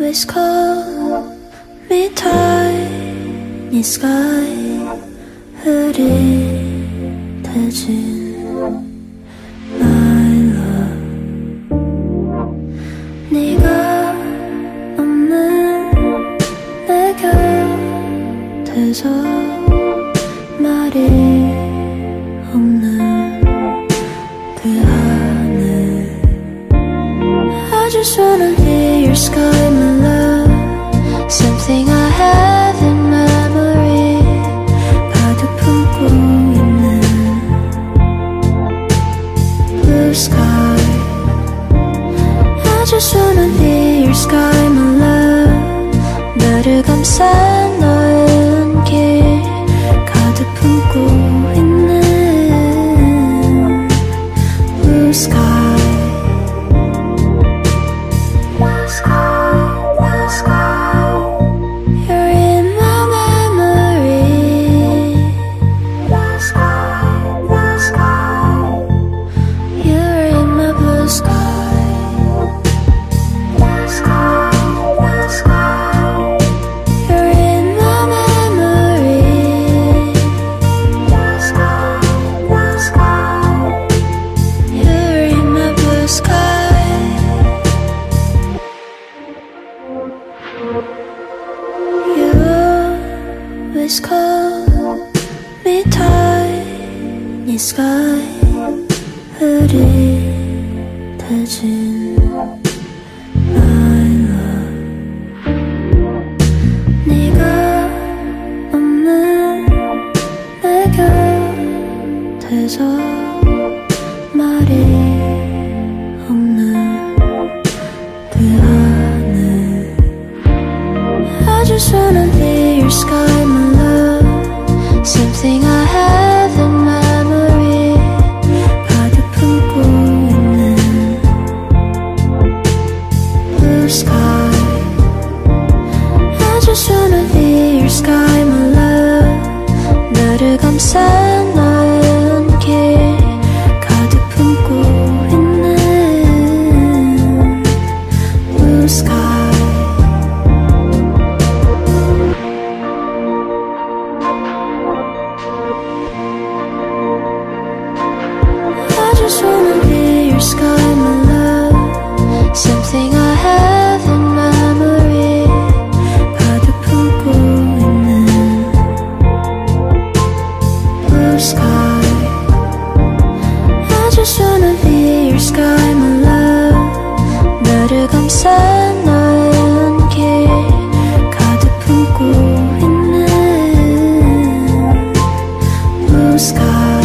always call me tiny sky 흐릿해진 my love 네가 없는 내 곁에서 말이 없는 그 하늘 I just wanna be your sky, my love Something I have in memory 가득 품고 있는 blue sky I just wanna be your sky, my love 나를 감싼 너의 눈길 가득 품고 있는 blue sky always call me tiny sky 흐릿해진 my love 네가 없는 내 곁에서 말이 없는 그 하늘 I just wanna be your sky, my love Something I have in memory 가득 품고 있는 blue sky I just wanna be your sky, my love 나를 감싼 너의 눈길 가득 품고 있는 blue sky I just wanna be your sky, my love Something I have in memory 가득 품고 있는 blue sky I just wanna be your sky, my love 나를 감싼 너의 눈길 가득 품고 있는 blue sky